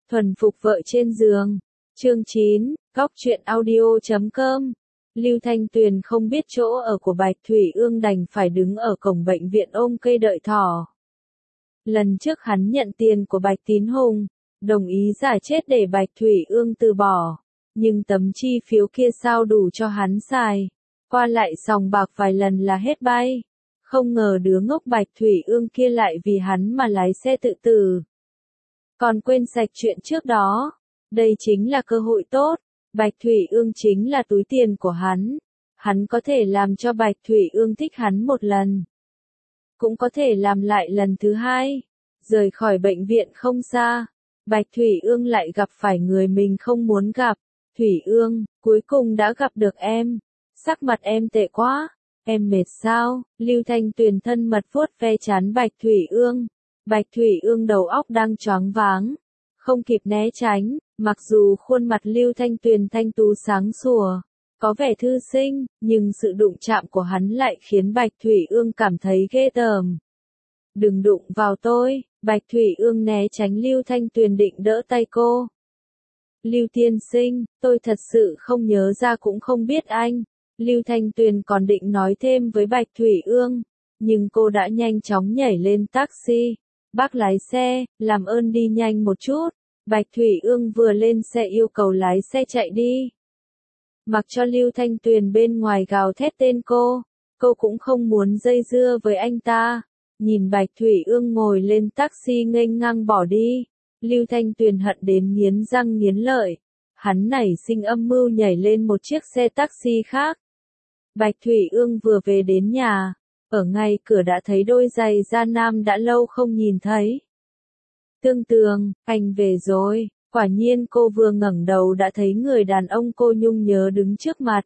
Thuần phục vợ trên giường. Chương 9, Góc truyện audio.com. Lưu Thanh Tuyền không biết chỗ ở của Bạch Thủy Ương đành phải đứng ở cổng bệnh viện ôm cây đợi thỏ. Lần trước hắn nhận tiền của Bạch Tín Hùng, đồng ý giả chết để Bạch Thủy Ương từ bỏ. Nhưng tấm chi phiếu kia sao đủ cho hắn xài. Qua lại sòng bạc vài lần là hết bay. Không ngờ đứa ngốc Bạch Thủy Ương kia lại vì hắn mà lái xe tự tử. Còn quên sạch chuyện trước đó. Đây chính là cơ hội tốt. Bạch Thủy Ương chính là túi tiền của hắn. Hắn có thể làm cho Bạch Thủy Ương thích hắn một lần. Cũng có thể làm lại lần thứ hai. Rời khỏi bệnh viện không xa. Bạch Thủy Ương lại gặp phải người mình không muốn gặp. Thủy Ương, cuối cùng đã gặp được em. Sắc mặt em tệ quá. Em mệt sao? Lưu Thanh Tuyền thân mật vuốt ve trán Bạch Thủy Ương. Bạch Thủy Ương đầu óc đang choáng váng. Không kịp né tránh, mặc dù khuôn mặt Lưu Thanh Tuyền thanh tú sáng sủa, có vẻ thư sinh, nhưng sự đụng chạm của hắn lại khiến Bạch Thủy Ương cảm thấy ghê tởm. Đừng đụng vào tôi, Bạch Thủy Ương né tránh Lưu Thanh Tuyền định đỡ tay cô. Lưu tiên sinh, tôi thật sự không nhớ ra cũng không biết anh. Lưu Thanh Tuyền còn định nói thêm với Bạch Thủy Ương, nhưng cô đã nhanh chóng nhảy lên taxi. Bác lái xe, làm ơn đi nhanh một chút. Bạch Thủy Ương vừa lên xe yêu cầu lái xe chạy đi. Mặc cho Lưu Thanh Tuyền bên ngoài gào thét tên cô cũng không muốn dây dưa với anh ta. Nhìn Bạch Thủy Ương ngồi lên taxi nghênh ngang bỏ đi. Lưu Thanh Tuyền hận đến nghiến răng nghiến lợi. Hắn nảy sinh âm mưu nhảy lên một chiếc xe taxi khác. Bạch Thủy Ương vừa về đến nhà. Ở ngay cửa đã thấy đôi giày da nam đã lâu không nhìn thấy. Tương Tường, anh về rồi. Quả nhiên cô vừa ngẩng đầu đã thấy người đàn ông cô nhung nhớ đứng trước mặt.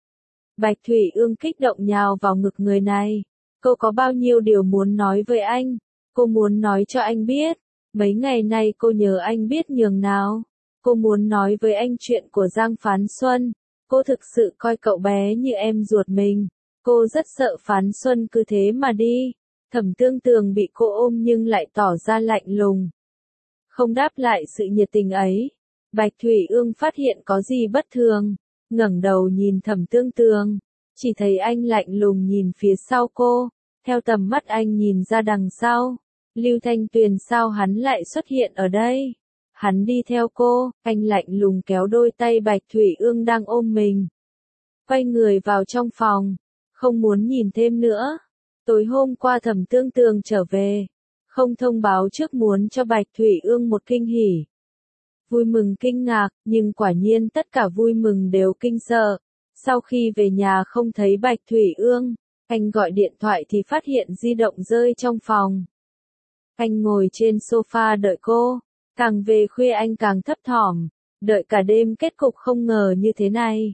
Bạch Thủy Ương kích động nhào vào ngực người này. Cô có bao nhiêu điều muốn nói với anh. Cô muốn nói cho anh biết. Mấy ngày nay cô nhớ anh biết nhường nào. Cô muốn nói với anh chuyện của Giang Phán Xuân. Cô thực sự coi cậu bé như em ruột mình. Cô rất sợ Phán Xuân cứ thế mà đi. Thẩm Tương Tường bị cô ôm nhưng lại tỏ ra lạnh lùng. Không đáp lại sự nhiệt tình ấy. Bạch Thủy Ương phát hiện có gì bất thường. Ngẩng đầu nhìn Thẩm Tương Tường. Chỉ thấy anh lạnh lùng nhìn phía sau cô. Theo tầm mắt anh nhìn ra đằng sau. Lưu Thanh Tuyền sao hắn lại xuất hiện ở đây? Hắn đi theo cô, anh lạnh lùng kéo đôi tay Bạch Thủy Ương đang ôm mình. Quay người vào trong phòng. Không muốn nhìn thêm nữa. Tối hôm qua Thẩm Tương Tường trở về. Không thông báo trước muốn cho Bạch Thủy Ương một kinh hỉ. Vui mừng kinh ngạc, nhưng quả nhiên tất cả vui mừng đều kinh sợ. Sau khi về nhà không thấy Bạch Thủy Ương, anh gọi điện thoại thì phát hiện di động rơi trong phòng. Anh ngồi trên sofa đợi cô. Càng về khuya anh càng thấp thỏm. Đợi cả đêm kết cục không ngờ như thế này.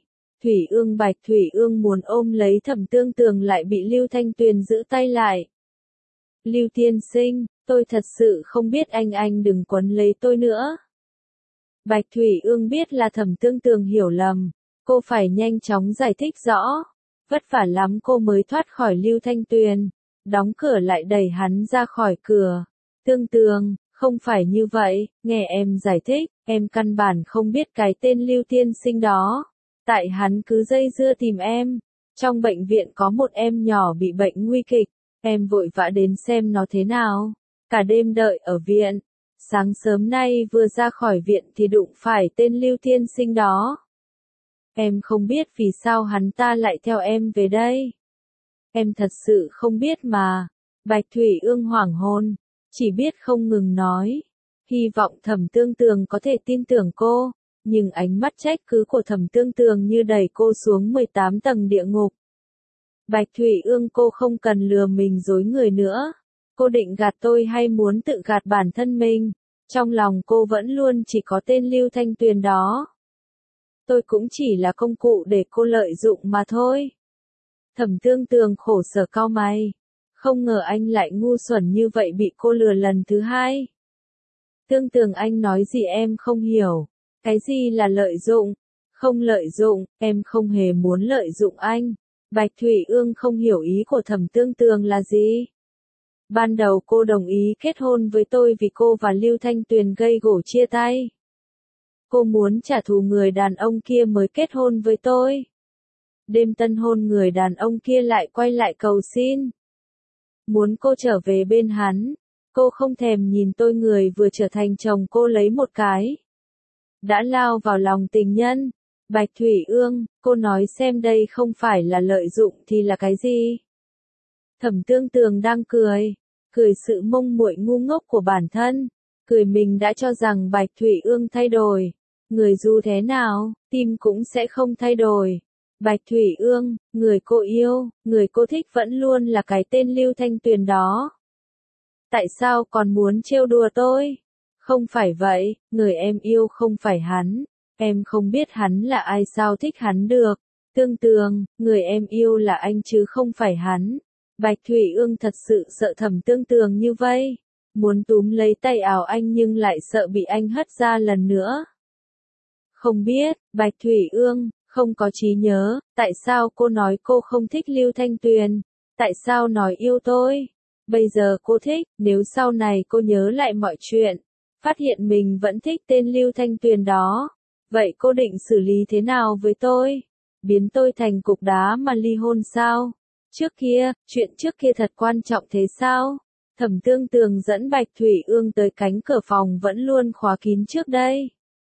Bạch Thủy Ương muốn ôm lấy Thẩm Tương Tường lại bị Lưu Thanh Tuyền giữ tay lại. Lưu tiên sinh, tôi thật sự không biết anh đừng quấn lấy tôi nữa. Bạch Thủy Ương biết là Thẩm Tương Tường hiểu lầm. Cô phải nhanh chóng giải thích rõ. Vất vả lắm cô mới thoát khỏi Lưu Thanh Tuyền. Đóng cửa lại đẩy hắn ra khỏi cửa. Tương Tường, không phải như vậy, nghe em giải thích, em căn bản không biết cái tên Lưu tiên sinh đó. Tại hắn cứ dây dưa tìm em. Trong bệnh viện có một em nhỏ bị bệnh nguy kịch. Em vội vã đến xem nó thế nào. Cả đêm đợi ở viện. Sáng sớm nay vừa ra khỏi viện thì đụng phải tên Lưu tiên sinh đó. Em không biết vì sao hắn ta lại theo em về đây. Em thật sự không biết mà. Bạch Thủy Ương hoảng hồn. Chỉ biết không ngừng nói. Hy vọng Thẩm Tương Tường có thể tin tưởng cô. Nhưng ánh mắt trách cứ của Thẩm Tương Tường như đẩy cô xuống 18 tầng địa ngục. Bạch Thủy Ương cô không cần lừa mình dối người nữa. Cô định gạt tôi hay muốn tự gạt bản thân mình? Trong lòng cô vẫn luôn chỉ có tên Lưu Thanh Tuyền đó. Tôi cũng chỉ là công cụ để cô lợi dụng mà thôi. Thẩm Tương Tường khổ sở cau mày. Không ngờ anh lại ngu xuẩn như vậy bị cô lừa lần thứ hai. Tương Tường anh nói gì em không hiểu. Cái gì là lợi dụng? Không lợi dụng, em không hề muốn lợi dụng anh. Bạch Thủy Ương không hiểu ý của Thẩm Tương Tường là gì. Ban đầu cô đồng ý kết hôn với tôi vì cô và Lưu Thanh Tuyền gây gổ chia tay. Cô muốn trả thù người đàn ông kia mới kết hôn với tôi. Đêm tân hôn người đàn ông kia lại quay lại cầu xin. Muốn cô trở về bên hắn. Cô không thèm nhìn tôi người vừa trở thành chồng cô lấy một cái. Đã lao vào lòng tình nhân. Bạch Thủy Ương, cô nói xem đây không phải là lợi dụng thì là cái gì? Thẩm Tương Tường đang cười. Cười sự mông muội ngu ngốc của bản thân. Cười mình đã cho rằng Bạch Thủy Ương thay đổi. Người dù thế nào, tim cũng sẽ không thay đổi. Bạch Thủy Ương, người cô yêu, người cô thích vẫn luôn là cái tên Lưu Thanh Tuyền đó. Tại sao còn muốn trêu đùa tôi? Không phải vậy, người em yêu không phải hắn. Em không biết hắn là ai sao thích hắn được. Tương Tường, người em yêu là anh chứ không phải hắn. Bạch Thủy Ương thật sự sợ Thẩm Tương Tường như vây. Muốn túm lấy tay áo anh nhưng lại sợ bị anh hất ra lần nữa. Không biết, Bạch Thủy Ương, không có trí nhớ, tại sao cô nói cô không thích Lưu Thanh Tuyền? Tại sao nói yêu tôi? Bây giờ cô thích, nếu sau này cô nhớ lại mọi chuyện, phát hiện mình vẫn thích tên Lưu Thanh Tuyền đó. Vậy cô định xử lý thế nào với tôi? Biến tôi thành cục đá mà ly hôn sao? Chuyện trước kia thật quan trọng thế sao? Thẩm Tương Tường dẫn Bạch Thủy Ương tới cánh cửa phòng vẫn luôn khóa kín trước đây.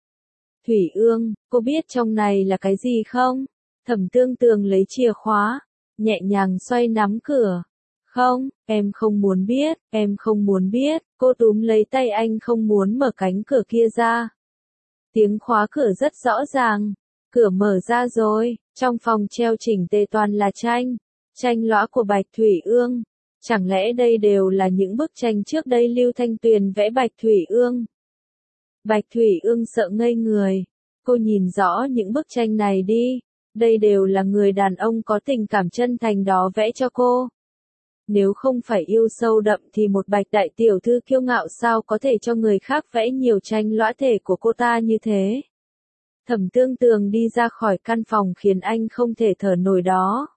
Thủy Ương, cô biết trong này là cái gì không? Thẩm Tương Tường lấy chìa khóa, nhẹ nhàng xoay nắm cửa. Không, em không muốn biết, em không muốn biết, cô túm lấy tay anh không muốn mở cánh cửa kia ra. Tiếng khóa cửa rất rõ ràng, cửa mở ra rồi, trong phòng treo chỉnh tề toàn là tranh lõa của Bạch Thủy Ương. Chẳng lẽ đây đều là những bức tranh trước đây Lưu Thanh Tuyền vẽ Bạch Thủy Ương? Bạch Thủy Ương sợ ngây người. Cô nhìn rõ những bức tranh này đi. Đây đều là người đàn ông có tình cảm chân thành đó vẽ cho cô. Nếu không phải yêu sâu đậm thì một Bạch đại tiểu thư kiêu ngạo sao có thể cho người khác vẽ nhiều tranh lõa thể của cô ta như thế? Thẩm Tương Tường đi ra khỏi căn phòng khiến anh không thể thở nổi đó.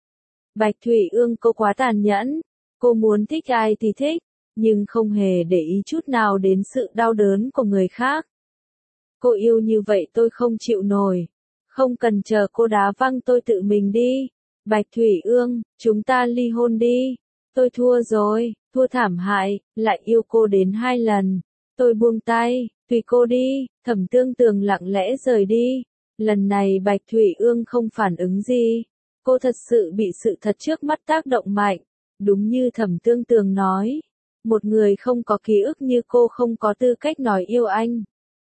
Bạch Thủy Ương, cô quá tàn nhẫn. Cô muốn thích ai thì thích, nhưng không hề để ý chút nào đến sự đau đớn của người khác. Cô yêu như vậy tôi không chịu nổi. Không cần chờ cô đá văng tôi tự mình đi. Bạch Thủy Ương, chúng ta ly hôn đi. Tôi thua rồi, thua thảm hại, lại yêu cô đến 2 lần. Tôi buông tay, tùy cô đi. Thẩm Tương Tường lặng lẽ rời đi. Lần này Bạch Thủy Ương không phản ứng gì. Cô thật sự bị sự thật trước mắt tác động mạnh. Đúng như Thẩm Tương Tường nói. Một người không có ký ức như cô không có tư cách nói yêu anh.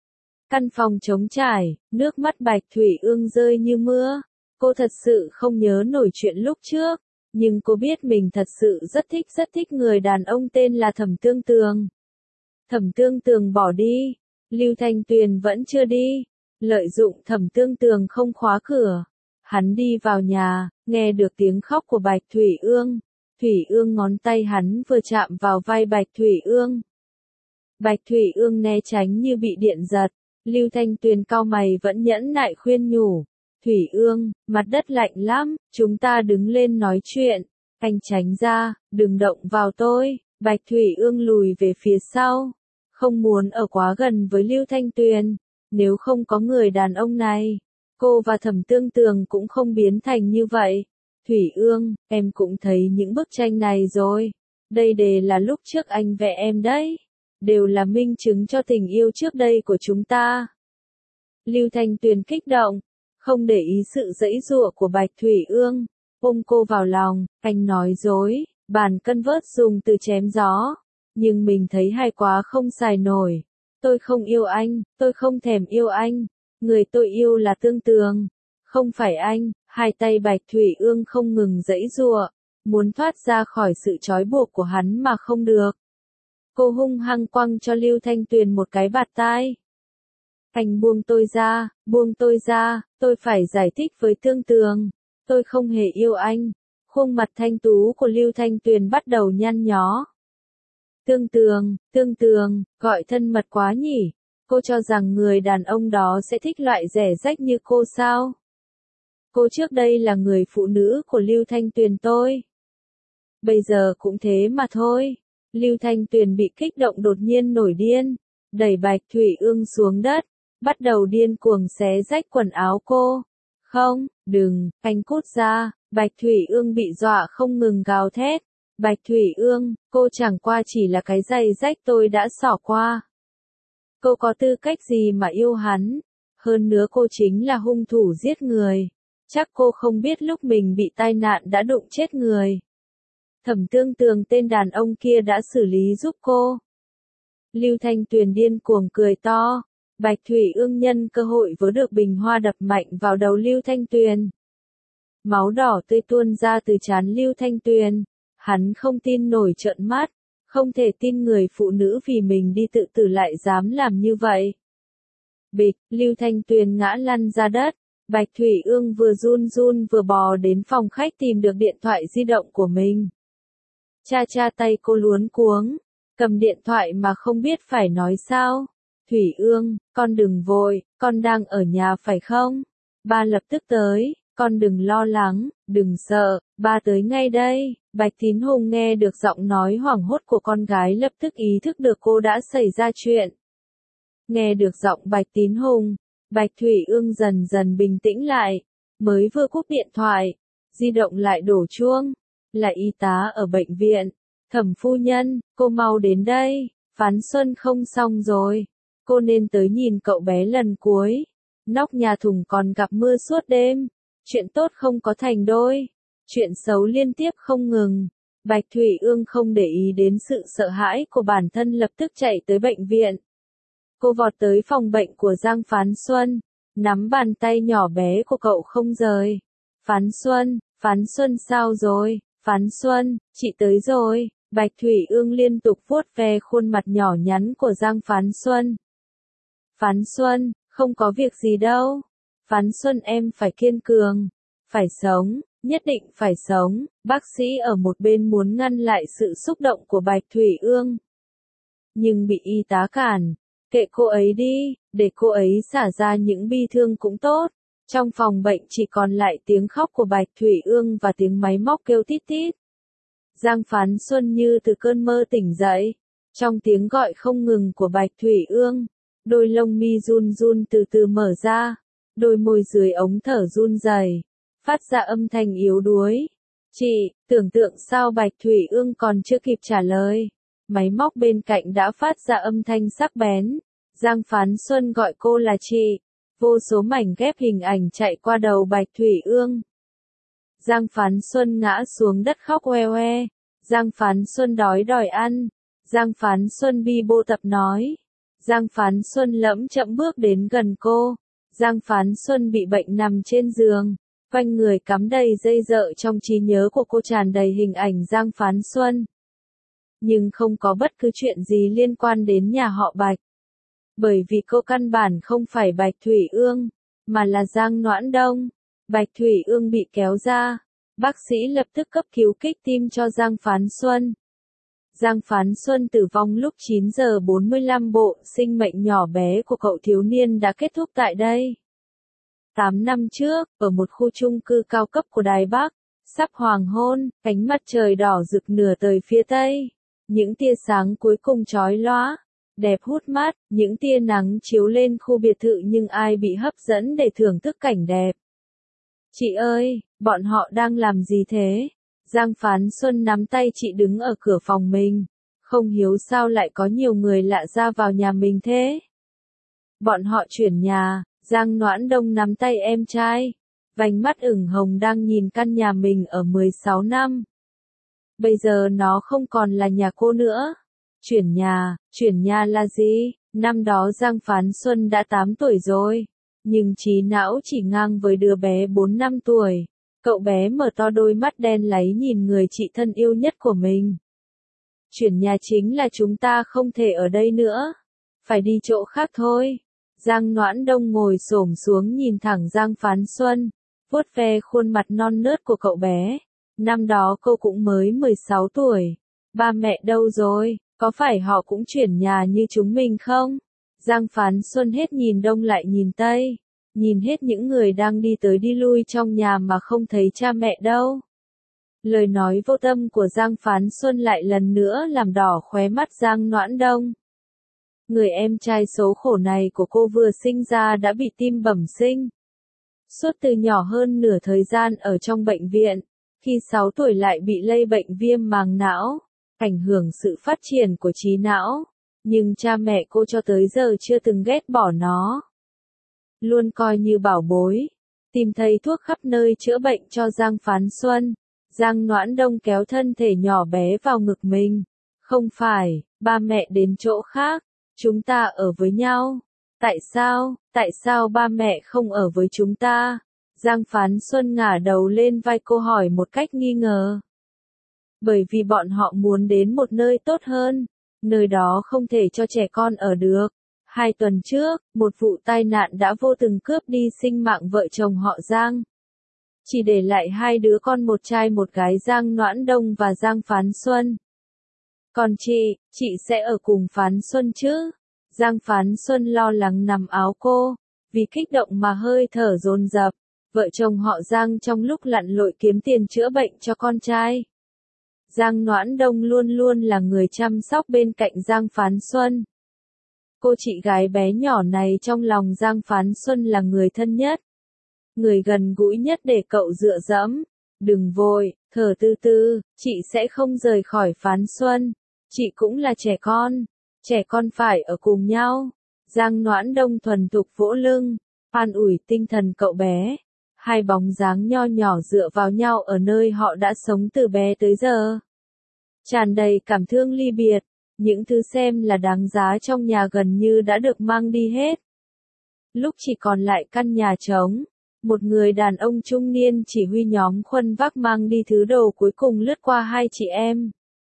Căn phòng trống trải, nước mắt Bạch Thủy Ương rơi như mưa. Cô thật sự không nhớ nổi chuyện lúc trước. Nhưng cô biết mình thật sự rất thích người đàn ông tên là Thẩm Tương Tường. Thẩm Tương Tường bỏ đi. Lưu Thanh Tuyền vẫn chưa đi. Lợi dụng Thẩm Tương Tường không khóa cửa. Hắn đi vào nhà, nghe được tiếng khóc của Bạch Thủy Ương. Thủy Ương ngón tay hắn vừa chạm vào vai Bạch Thủy Ương. Bạch Thủy Ương né tránh như bị điện giật. Lưu Thanh Tuyền cau mày vẫn nhẫn nại khuyên nhủ. Thủy Ương, mặt đất lạnh lắm, chúng ta đứng lên nói chuyện. Anh tránh ra, đừng động vào tôi. Bạch Thủy Ương lùi về phía sau. Không muốn ở quá gần với Lưu Thanh Tuyền. Nếu không có người đàn ông này, cô và Thẩm Tương Tường cũng không biến thành như vậy. Thủy Ương, em cũng thấy những bức tranh này rồi. Đây đều là lúc trước anh vẽ em đấy. Đều là minh chứng cho tình yêu trước đây của chúng ta. Lưu Thanh Tuyền kích động, không để ý sự giãy giụa của Bạch Thủy Ương, ôm cô vào lòng, anh nói dối, bàn cân vớt dùng từ chém gió. Nhưng mình thấy hay quá không xài nổi. Tôi không yêu anh, tôi không thèm yêu anh. Người tôi yêu là Tương Tường, không phải anh. Hai tay Bạch Thủy Ương không ngừng giãy giụa, muốn thoát ra khỏi sự trói buộc của hắn mà không được. Cô hung hăng quăng cho Lưu Thanh Tuyền một cái bạt tai. Anh buông tôi ra, tôi phải giải thích với Tương Tường. Tôi không hề yêu anh. Khuôn mặt thanh tú của Lưu Thanh Tuyền bắt đầu nhăn nhó. Tương Tường, gọi thân mật quá nhỉ. Cô cho rằng người đàn ông đó sẽ thích loại rẻ rách như cô sao? Cô trước đây là người phụ nữ của Lưu Thanh Tuyền tôi. Bây giờ cũng thế mà thôi. Lưu Thanh Tuyền bị kích động đột nhiên nổi điên, đẩy Bạch Thủy Ương xuống đất. bắt đầu điên cuồng xé rách quần áo cô. Không, đừng, anh cút ra, Bạch Thủy Ương bị dọa không ngừng gào thét. Bạch Thủy Ương, cô chẳng qua chỉ là cái giày rách tôi đã xỏ qua. Cô có tư cách gì mà yêu hắn? Hơn nữa cô chính là hung thủ giết người. Chắc cô không biết lúc mình bị tai nạn đã đụng chết người. Thẩm Tương Tường tên đàn ông kia đã xử lý giúp cô. Lưu Thanh Tuyền điên cuồng cười to. Bạch Thủy Ương nhân cơ hội vớ được bình hoa đập mạnh vào đầu Lưu Thanh Tuyền. Máu đỏ tươi tuôn ra từ trán Lưu Thanh Tuyền. Hắn không tin nổi trợn mắt. Không thể tin người phụ nữ vì mình đi tự tử lại dám làm như vậy. Bịch, Lưu Thanh Tuyền ngã lăn ra đất. Bạch Thủy Ương vừa run run vừa bò đến phòng khách tìm được điện thoại di động của mình. Cha tay cô luống cuống. Cầm điện thoại mà không biết phải nói sao. Thủy Ương, con đừng vội, con đang ở nhà phải không? Ba lập tức tới, con đừng lo lắng, đừng sợ, ba tới ngay đây. Bạch Tín Hùng nghe được giọng nói hoảng hốt của con gái lập tức ý thức được cô đã xảy ra chuyện. Nghe được giọng Bạch Tín Hùng, Bạch Thủy Ương dần dần bình tĩnh lại, mới vừa cúp điện thoại, di động lại đổ chuông, là y tá ở bệnh viện. Thẩm phu nhân, cô mau đến đây, Phán Xuân không xong rồi, cô nên tới nhìn cậu bé lần cuối. Nóc nhà thùng còn gặp mưa suốt đêm, chuyện tốt không có thành đôi, chuyện xấu liên tiếp không ngừng. Bạch Thủy Ương không để ý đến sự sợ hãi của bản thân lập tức chạy tới bệnh viện. Cô vọt tới phòng bệnh của Giang Phán Xuân, nắm bàn tay nhỏ bé của cậu không rời. Phán Xuân sao rồi? Phán Xuân, chị tới rồi. Bạch Thủy Ương liên tục vuốt ve khuôn mặt nhỏ nhắn của Giang Phán Xuân. Phán Xuân, không có việc gì đâu. Phán Xuân em phải kiên cường, phải sống, nhất định phải sống. Bác sĩ ở một bên muốn ngăn lại sự xúc động của Bạch Thủy Ương. Nhưng bị y tá cản. Kệ cô ấy đi, để cô ấy xả ra những bi thương cũng tốt. Trong phòng bệnh chỉ còn lại tiếng khóc của Bạch Thủy Ương và tiếng máy móc kêu tít tít. Giang Phán Xuân như từ cơn mơ tỉnh dậy. Trong tiếng gọi không ngừng của Bạch Thủy Ương, đôi lông mi run run từ từ mở ra, đôi môi dưới ống thở run rẩy, phát ra âm thanh yếu đuối. Chị, tưởng tượng sao Bạch Thủy Ương còn chưa kịp trả lời. Máy móc bên cạnh đã phát ra âm thanh sắc bén. Giang Phán Xuân gọi cô là chị. Vô số mảnh ghép hình ảnh chạy qua đầu Bạch Thủy Ương. Giang Phán Xuân ngã xuống đất khóc oe oe. Giang Phán Xuân đòi ăn. Giang Phán Xuân bi bô tập nói. Giang Phán Xuân lẫm chậm bước đến gần cô. Giang Phán Xuân bị bệnh nằm trên giường. Quanh người cắm đầy dây dợ, trong trí nhớ của cô tràn đầy hình ảnh Giang Phán Xuân. Nhưng không có bất cứ chuyện gì liên quan đến nhà họ Bạch. Bởi vì cô căn bản không phải Bạch Thủy Ương, mà là Giang Noãn Đông. Bạch Thủy Ương bị kéo ra. Bác sĩ lập tức cấp cứu kích tim cho Giang Phán Xuân. Giang Phán Xuân tử vong lúc 9 giờ 45 bộ, sinh mệnh nhỏ bé của cậu thiếu niên đã kết thúc tại đây. 8 năm trước, ở một khu chung cư cao cấp của Đài Bắc, sắp hoàng hôn, ánh mặt trời đỏ rực nửa tời phía tây. Những tia sáng cuối cùng chói lóa, đẹp hút mắt, những tia nắng chiếu lên khu biệt thự nhưng ai bị hấp dẫn để thưởng thức cảnh đẹp. Chị ơi, bọn họ đang làm gì thế? Giang Phán Xuân nắm tay chị đứng ở cửa phòng mình. Không hiểu sao lại có nhiều người lạ ra vào nhà mình thế. Bọn họ chuyển nhà. Giang Noãn Đông nắm tay em trai. Vành mắt ửng hồng đang nhìn căn nhà mình ở 16 năm. Bây giờ nó không còn là nhà cô nữa. Chuyển nhà là gì? Năm đó Giang Phán Xuân đã 8 tuổi rồi. Nhưng trí não chỉ ngang với đứa bé 4 năm tuổi. Cậu bé mở to đôi mắt đen láy nhìn người chị thân yêu nhất của mình. Chuyển nhà chính là chúng ta không thể ở đây nữa. Phải đi chỗ khác thôi. Giang Noãn Đông ngồi xổm xuống nhìn thẳng Giang Phán Xuân, vuốt ve khuôn mặt non nớt của cậu bé. Năm đó cô cũng mới 16 tuổi. Ba mẹ đâu rồi, có phải họ cũng chuyển nhà như chúng mình không? Giang Phán Xuân hết nhìn đông lại nhìn tây, nhìn hết những người đang đi tới đi lui trong nhà mà không thấy cha mẹ đâu. Lời nói vô tâm của Giang Phán Xuân lại lần nữa làm đỏ khóe mắt Giang Noãn Đông. Người em trai số khổ này của cô vừa sinh ra đã bị tim bẩm sinh. Suốt từ nhỏ hơn nửa thời gian ở trong bệnh viện, khi 6 tuổi lại bị lây bệnh viêm màng não, ảnh hưởng sự phát triển của trí não, nhưng cha mẹ cô cho tới giờ chưa từng ghét bỏ nó. Luôn coi như bảo bối, tìm thấy thuốc khắp nơi chữa bệnh cho Giang Phán Xuân. Giang Noãn Đông kéo thân thể nhỏ bé vào ngực mình. Không phải, ba mẹ đến chỗ khác, chúng ta ở với nhau. Tại sao ba mẹ không ở với chúng ta? Giang Phán Xuân ngả đầu lên vai cô hỏi một cách nghi ngờ. Bởi vì bọn họ muốn đến một nơi tốt hơn, nơi đó không thể cho trẻ con ở được. 2 tuần trước, một vụ tai nạn đã vô tình cướp đi sinh mạng vợ chồng họ Giang. Chỉ để lại 2 đứa con, một trai một gái, Giang Noãn Đông và Giang Phán Xuân. Còn chị sẽ ở cùng Phán Xuân chứ? Giang Phán Xuân lo lắng nắm áo cô, vì kích động mà hơi thở dồn dập. Vợ chồng họ Giang trong lúc lặn lội kiếm tiền chữa bệnh cho con trai. Giang Noãn Đông luôn luôn là người chăm sóc bên cạnh Giang Phán Xuân. Cô chị gái bé nhỏ này trong lòng Giang Phán Xuân là người thân nhất, người gần gũi nhất để cậu dựa dẫm. Đừng vội, thở từ từ, chị sẽ không rời khỏi Phán Xuân. Chị cũng là trẻ con phải ở cùng nhau. Giang Noãn Đông thuần thục vỗ lưng, an ủi tinh thần cậu bé. 2 bóng dáng nho nhỏ dựa vào nhau ở nơi họ đã sống từ bé tới giờ. Tràn đầy cảm thương ly biệt, những thứ xem là đáng giá trong nhà gần như đã được mang đi hết. Lúc chỉ còn lại căn nhà trống, một người đàn ông trung niên chỉ huy nhóm khuân vác mang đi thứ đồ cuối cùng lướt qua 2 chị em.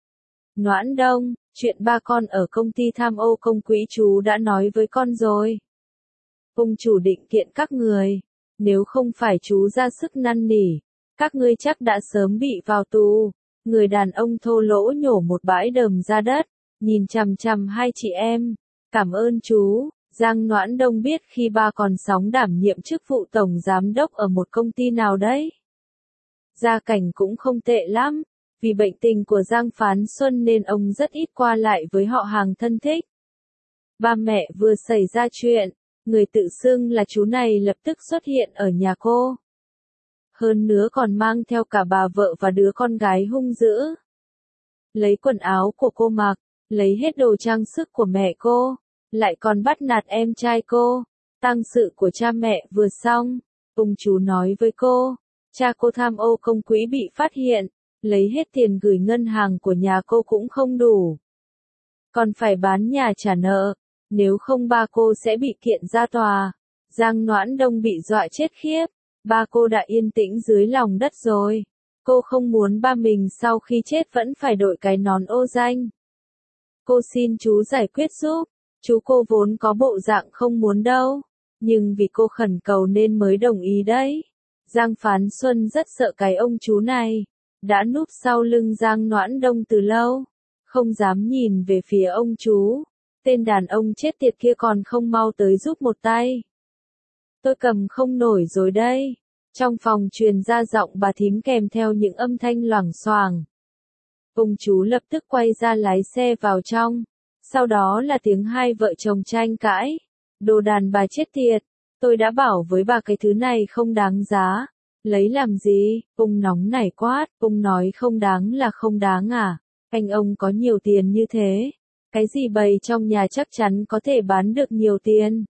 Noãn Đông, chuyện ba con ở công ty tham ô công quỹ chú đã nói với con rồi. Ông chủ định kiện các người, nếu không phải chú ra sức năn nỉ, các ngươi chắc đã sớm bị vào tù. Người đàn ông thô lỗ nhổ một bãi đờm ra đất, nhìn chằm chằm 2 chị em. Cảm ơn chú. Giang Noãn Đông biết khi ba còn sống đảm nhiệm chức vụ tổng giám đốc ở một công ty nào đấy. Gia cảnh cũng không tệ lắm, vì bệnh tình của Giang Phán Xuân nên ông rất ít qua lại với họ hàng thân thích. Ba mẹ vừa xảy ra chuyện, người tự xưng là chú này lập tức xuất hiện ở nhà cô. Hơn nữa còn mang theo cả bà vợ và đứa con gái hung dữ. Lấy quần áo của cô mặc, lấy hết đồ trang sức của mẹ cô, lại còn bắt nạt em trai cô. Tang sự của cha mẹ vừa xong, ông chú nói với cô, cha cô tham ô công quỹ bị phát hiện, lấy hết tiền gửi ngân hàng của nhà cô cũng không đủ. Còn phải bán nhà trả nợ, nếu không ba cô sẽ bị kiện ra tòa. Giang Noãn Đông bị dọa chết khiếp, ba cô đã yên tĩnh dưới lòng đất rồi. Cô không muốn ba mình sau khi chết vẫn phải đội cái nón ô danh. Cô xin chú giải quyết giúp. Chú cô vốn có bộ dạng không muốn đâu, nhưng vì cô khẩn cầu nên mới đồng ý đấy. Giang Phán Xuân rất sợ cái ông chú này, đã núp sau lưng Giang Noãn Đông từ lâu, không dám nhìn về phía ông chú. Tên đàn ông chết tiệt kia còn không mau tới giúp một tay. Tôi cầm không nổi rồi đây. Trong phòng truyền ra giọng bà thím kèm theo những âm thanh loảng xoảng. Ông chú lập tức quay ra lái xe vào trong. Sau đó là tiếng 2 vợ chồng tranh cãi. Đồ đàn bà chết tiệt, tôi đã bảo với bà cái thứ này không đáng giá. Lấy làm gì? Ông nóng nảy quát, ông nói không đáng là không đáng à? Anh ông có nhiều tiền như thế, cái gì bày trong nhà chắc chắn có thể bán được nhiều tiền.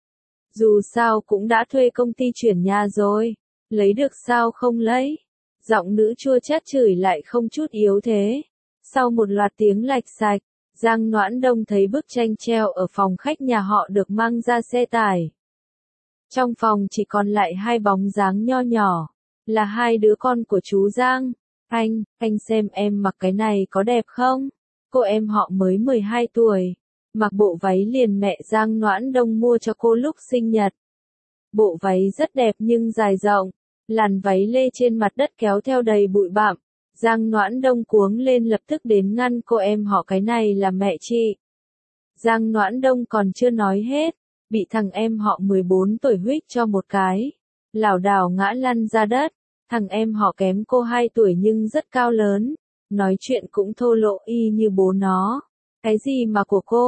Dù sao cũng đã thuê công ty chuyển nhà rồi, lấy được sao không lấy? Giọng nữ chua chát chửi lại không chút yếu thế. Sau một loạt tiếng lạch sạch, Giang Noãn Đông thấy bức tranh treo ở phòng khách nhà họ được mang ra xe tải. Trong phòng chỉ còn lại 2 bóng dáng nho nhỏ, là 2 đứa con của chú Giang. Anh xem em mặc cái này có đẹp không? Cô em họ mới 12 tuổi, mặc bộ váy liền mẹ Giang Noãn Đông mua cho cô lúc sinh nhật. Bộ váy rất đẹp nhưng dài rộng, làn váy lê trên mặt đất kéo theo đầy bụi bặm. Giang Noãn Đông cuống lên lập tức đến ngăn cô em họ, cái này là mẹ chị. Giang Noãn Đông còn chưa nói hết, bị thằng em họ 14 tuổi huých cho một cái, lảo đảo ngã lăn ra đất. Thằng em họ kém cô 2 tuổi nhưng rất cao lớn, nói chuyện cũng thô lỗ y như bố nó. Cái gì mà của cô?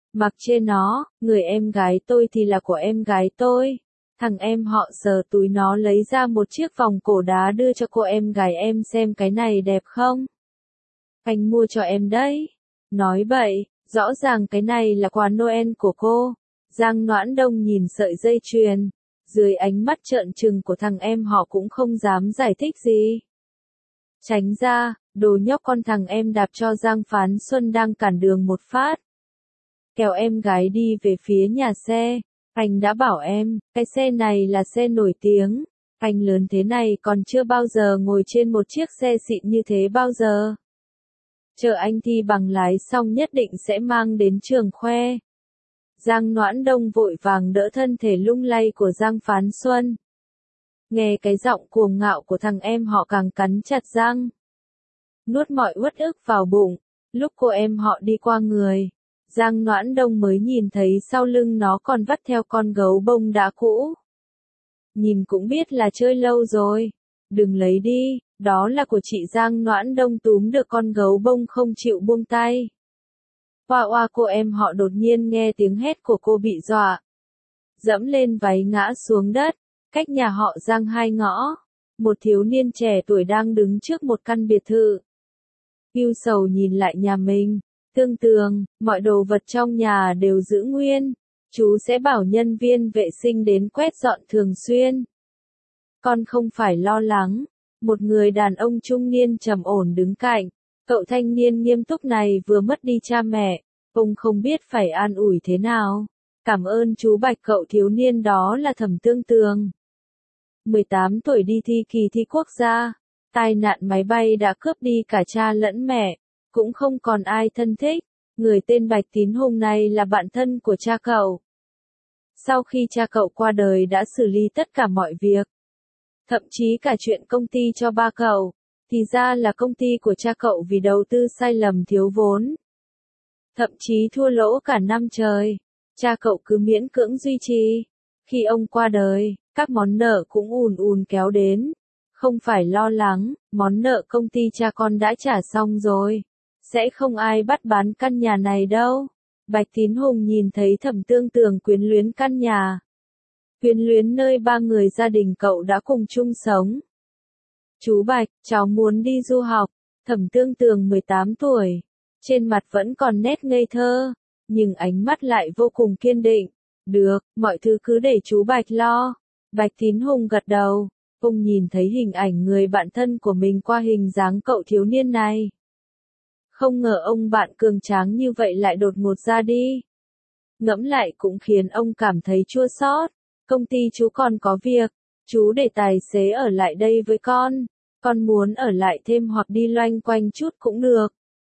Mặc chê nó, người em gái tôi thì là của em gái tôi. Thằng em họ sờ túi nó lấy ra một chiếc vòng cổ đá đưa cho cô em gái em xem cái này đẹp không? Anh mua cho em đấy. Nói bậy, rõ ràng cái này là quà Noel của cô. Giang Noãn Đông nhìn sợi dây chuyền. Dưới ánh mắt trợn trừng của thằng em họ cũng không dám giải thích gì. Tránh ra, đồ nhóc con, thằng em đạp cho Giang Phán Xuân đang cản đường một phát. Kéo em gái đi về phía nhà xe. Anh đã bảo em, cái xe này là xe nổi tiếng. Anh lớn thế này còn chưa bao giờ ngồi trên một chiếc xe xịn như thế bao giờ. Chờ anh thi bằng lái xong nhất định sẽ mang đến trường khoe. Giang Noãn Đông vội vàng đỡ thân thể lung lay của Giang Phán Xuân. Nghe cái giọng cuồng ngạo của thằng em họ càng cắn chặt răng. Nuốt mọi uất ức vào bụng. Lúc cô em họ đi qua người, Giang Noãn Đông mới nhìn thấy sau lưng nó còn vắt theo con gấu bông đã cũ. Nhìn cũng biết là chơi lâu rồi. Đừng lấy đi, đó là của chị. Giang Noãn Đông túm được con gấu bông không chịu buông tay. Oa oa, cô em họ đột nhiên nghe tiếng hét của cô bị dọa. Dẫm lên váy ngã xuống đất, cách nhà họ Giang 2 ngõ. Một thiếu niên trẻ tuổi đang đứng trước một căn biệt thự. Ưu sầu nhìn lại nhà mình. Tương Tường, mọi đồ vật trong nhà đều giữ nguyên. Chú sẽ bảo nhân viên vệ sinh đến quét dọn thường xuyên. Con không phải lo lắng. Một người đàn ông trung niên trầm ổn đứng cạnh. Cậu thanh niên nghiêm túc này vừa mất đi cha mẹ. Ông không biết phải an ủi thế nào. Cảm ơn chú Bạch. Cậu thiếu niên đó là Thẩm Tương Tường. 18 tuổi đi thi kỳ thi quốc gia. Tai nạn máy bay đã cướp đi cả cha lẫn mẹ. Cũng không còn ai thân thích. Người tên Bạch Tín Hùng này là bạn thân của cha cậu. Sau khi cha cậu qua đời đã xử lý tất cả mọi việc. Thậm chí cả chuyện công ty cho ba cậu. Thì ra là công ty của cha cậu vì đầu tư sai lầm thiếu vốn. Thậm chí thua lỗ cả năm trời. Cha cậu cứ miễn cưỡng duy trì. Khi ông qua đời, các món nợ cũng ùn ùn kéo đến. Không phải lo lắng, món nợ công ty cha con đã trả xong rồi. Sẽ không ai bắt bán căn nhà này đâu. Bạch Tín Hùng nhìn thấy Thẩm Tương Tường quyến luyến căn nhà. Quyến luyến nơi 3 người gia đình cậu đã cùng chung sống. Chú Bạch, cháu muốn đi du học. Thẩm Tương Tường 18 tuổi. Trên mặt vẫn còn nét ngây thơ. Nhưng ánh mắt lại vô cùng kiên định. Được, mọi thứ cứ để chú Bạch lo. Bạch Tín Hùng gật đầu. Ông nhìn thấy hình ảnh người bạn thân của mình qua hình dáng cậu thiếu niên này. Không ngờ ông bạn cường tráng như vậy lại đột ngột ra đi. Ngẫm lại cũng khiến ông cảm thấy chua xót. Công ty chú còn có việc. Chú để tài xế ở lại đây với con. Con muốn ở lại thêm hoặc đi loanh quanh chút cũng được.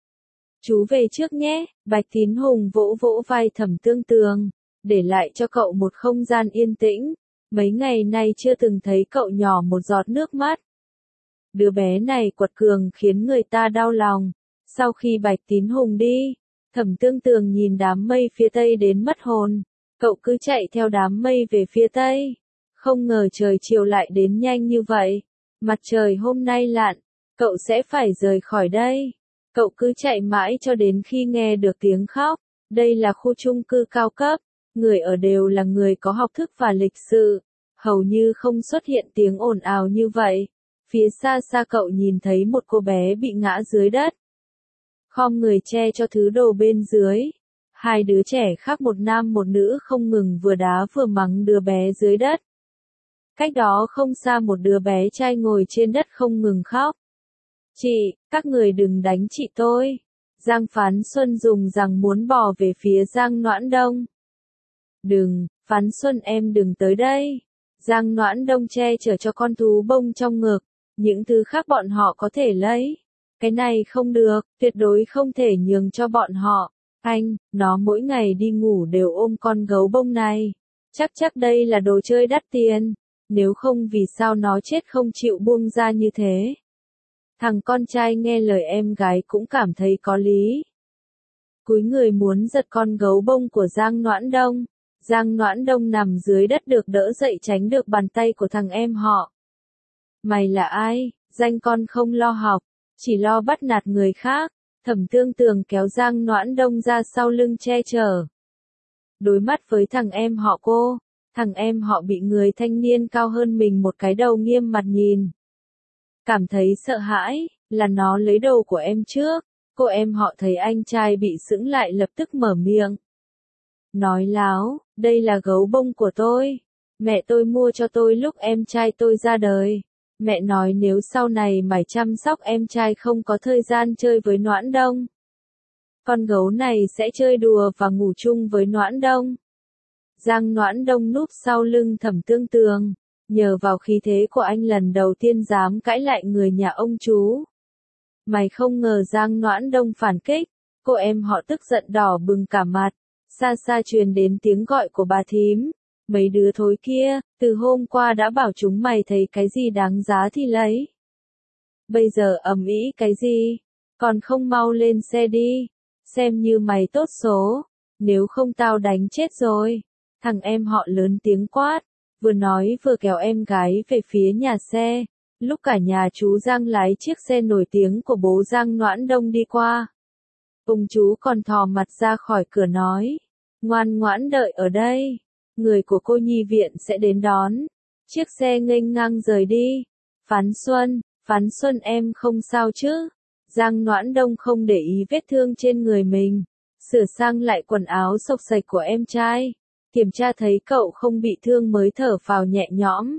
Chú về trước nhé. Bạch Tín Hùng vỗ vỗ vai Thẩm Tương Tường. Để lại cho cậu một không gian yên tĩnh. Mấy ngày nay chưa từng thấy cậu nhỏ một giọt nước mắt. Đứa bé này quật cường khiến người ta đau lòng. Sau khi Bạch Tín Hùng đi, Thẩm Tương Tường nhìn đám mây phía tây đến mất hồn. Cậu cứ chạy theo đám mây về phía tây. Không ngờ trời chiều lại đến nhanh như vậy. Mặt trời hôm nay lặn, cậu sẽ phải rời khỏi đây. Cậu cứ chạy mãi cho đến khi nghe được tiếng khóc. Đây là khu chung cư cao cấp. Người ở đều là người có học thức và lịch sự. Hầu như không xuất hiện tiếng ồn ào như vậy. Phía xa xa cậu nhìn thấy một cô bé bị ngã dưới đất. Khom người che cho thứ đồ bên dưới. 2 đứa trẻ khác, một nam một nữ, không ngừng vừa đá vừa mắng đứa bé dưới đất. Cách đó không xa một đứa bé trai ngồi trên đất không ngừng khóc. Chị, các người đừng đánh chị tôi. Giang Phán Xuân dùng rằng muốn bò về phía Giang Noãn Đông. Đừng, Phán Xuân em đừng tới đây. Giang Noãn Đông che chở cho con thú bông trong ngực. Những thứ khác bọn họ có thể lấy. Cái này không được, tuyệt đối không thể nhường cho bọn họ. Anh, nó mỗi ngày đi ngủ đều ôm con gấu bông này. Chắc đây là đồ chơi đắt tiền. Nếu không vì sao nó chết không chịu buông ra như thế. Thằng con trai nghe lời em gái cũng cảm thấy có lý. Cúi người muốn giật con gấu bông của Giang Noãn Đông. Giang Noãn Đông nằm dưới đất được đỡ dậy tránh được bàn tay của thằng em họ. Mày là ai? Danh con không lo học, chỉ lo bắt nạt người khác. Thẩm Tương Tường kéo Giang Noãn Đông ra sau lưng che chở. đối mắt với thằng em họ cô. Thằng em họ bị người thanh niên cao hơn mình một cái đầu nghiêm mặt nhìn. Cảm thấy sợ hãi, là nó lấy đồ của em trước. Cô em họ thấy anh trai bị sững lại lập tức mở miệng. Nói láo, đây là gấu bông của tôi. Mẹ tôi mua cho tôi lúc em trai tôi ra đời. Mẹ nói nếu sau này mày chăm sóc em trai không có thời gian chơi với Noãn Đông. Con gấu này sẽ chơi đùa và ngủ chung với Noãn Đông. Giang Noãn Đông núp sau lưng Thẩm Tương Tường. Nhờ vào khí thế của anh lần đầu tiên dám cãi lại người nhà ông chú. Mày không ngờ Giang Noãn Đông phản kích. Cô em họ tức giận đỏ bừng cả mặt. Xa xa truyền đến tiếng gọi của bà thím. Mấy đứa thối kia, từ hôm qua đã bảo chúng mày thấy cái gì đáng giá thì lấy. Bây giờ ầm ĩ cái gì? Còn không mau lên xe đi. Xem như mày tốt số. Nếu không tao đánh chết rồi. Thằng em họ lớn tiếng quát. Vừa nói vừa kéo em gái về phía nhà xe. Lúc cả nhà chú Giang lái chiếc xe nổi tiếng của bố Giang Noãn Đông đi qua. Ông chú còn thò mặt ra khỏi cửa nói. Ngoan ngoãn đợi ở đây. Người của cô nhi viện sẽ đến đón. Chiếc xe nghênh ngang rời đi. Phán Xuân em không sao chứ? Giang Noãn Đông không để ý vết thương trên người mình. Sửa sang lại quần áo xộc xệch của em trai. Kiểm tra thấy cậu không bị thương mới thở phào nhẹ nhõm.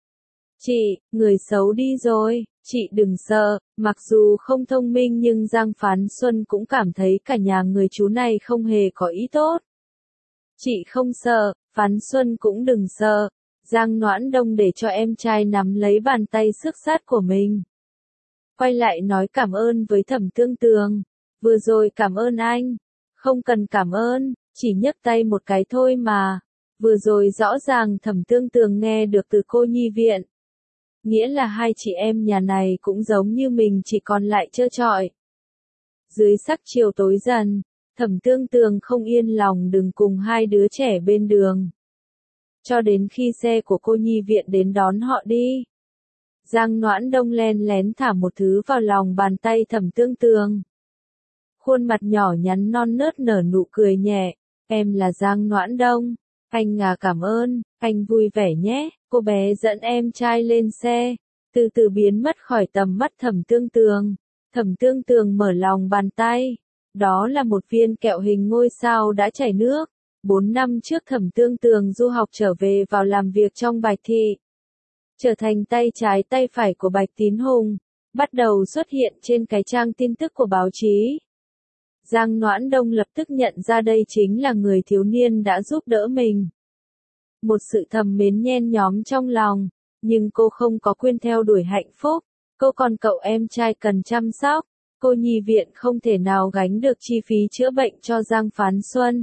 Chị, người xấu đi rồi, chị đừng sợ, mặc dù không thông minh nhưng Giang Phán Xuân cũng cảm thấy cả nhà người chú này không hề có ý tốt. Chị không sợ, Phán Xuân cũng đừng sợ. Giang Noãn Đông để cho em trai nắm lấy bàn tay xước sát của mình. Quay lại nói cảm ơn với Thẩm Tương Tường. Vừa rồi cảm ơn anh. Không cần cảm ơn, chỉ nhấc tay một cái thôi mà. Vừa rồi rõ ràng Thẩm Tương Tường nghe được từ cô nhi viện. Nghĩa là hai chị em nhà này cũng giống như mình chỉ còn lại trơ trọi. Dưới sắc chiều tối dần, Thẩm Tương Tường không yên lòng đừng cùng hai đứa trẻ bên đường. Cho đến khi xe của cô nhi viện đến đón họ đi. Giang Noãn Đông len lén thả một thứ vào lòng bàn tay Thẩm Tương Tường. Khuôn mặt nhỏ nhắn non nớt nở nụ cười nhẹ. Em là Giang Noãn Đông. Anh à cảm ơn, anh vui vẻ nhé. Cô bé dẫn em trai lên xe. Từ từ biến mất khỏi tầm mắt Thẩm Tương Tường. Thẩm Tương Tường mở lòng bàn tay. Đó là một viên kẹo hình ngôi sao đã chảy nước. 4 năm trước Thẩm Tương Tường du học trở về vào làm việc trong Bạch Thị. Trở thành tay trái tay phải của Bạch Tín Hùng. Bắt đầu xuất hiện trên cái trang tin tức của báo chí. Giang Noãn Đông lập tức nhận ra đây chính là người thiếu niên đã giúp đỡ mình. Một sự thầm mến nhen nhóm trong lòng. Nhưng cô không có quyền theo đuổi hạnh phúc. Cô còn cậu em trai cần chăm sóc. Cô nhi viện không thể nào gánh được chi phí chữa bệnh cho Giang Phán Xuân.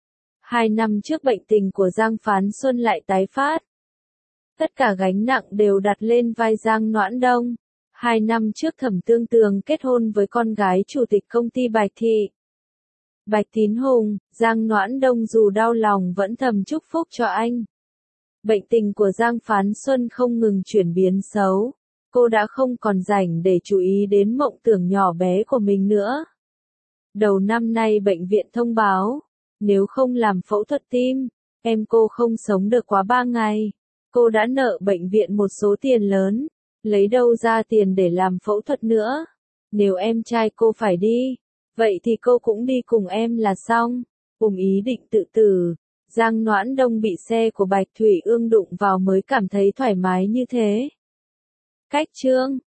2 năm trước bệnh tình của Giang Phán Xuân lại tái phát. Tất cả gánh nặng đều đặt lên vai Giang Noãn Đông. 2 năm trước Thẩm Tương Tường kết hôn với con gái chủ tịch công ty Bạch Thị. Bạch Tín Hùng, Giang Noãn Đông dù đau lòng vẫn thầm chúc phúc cho anh. Bệnh tình của Giang Phán Xuân không ngừng chuyển biến xấu. Cô đã không còn rảnh để chú ý đến mộng tưởng nhỏ bé của mình nữa. Đầu năm nay bệnh viện thông báo, nếu không làm phẫu thuật tim, em cô không sống được quá 3 ngày. Cô đã nợ bệnh viện một số tiền lớn, lấy đâu ra tiền để làm phẫu thuật nữa. Nếu em trai cô phải đi, vậy thì cô cũng đi cùng em là xong. Ý định tự tử, Giang Noãn Đông bị xe của Bạch Thủy Ương đụng vào mới cảm thấy thoải mái như thế. Cách chương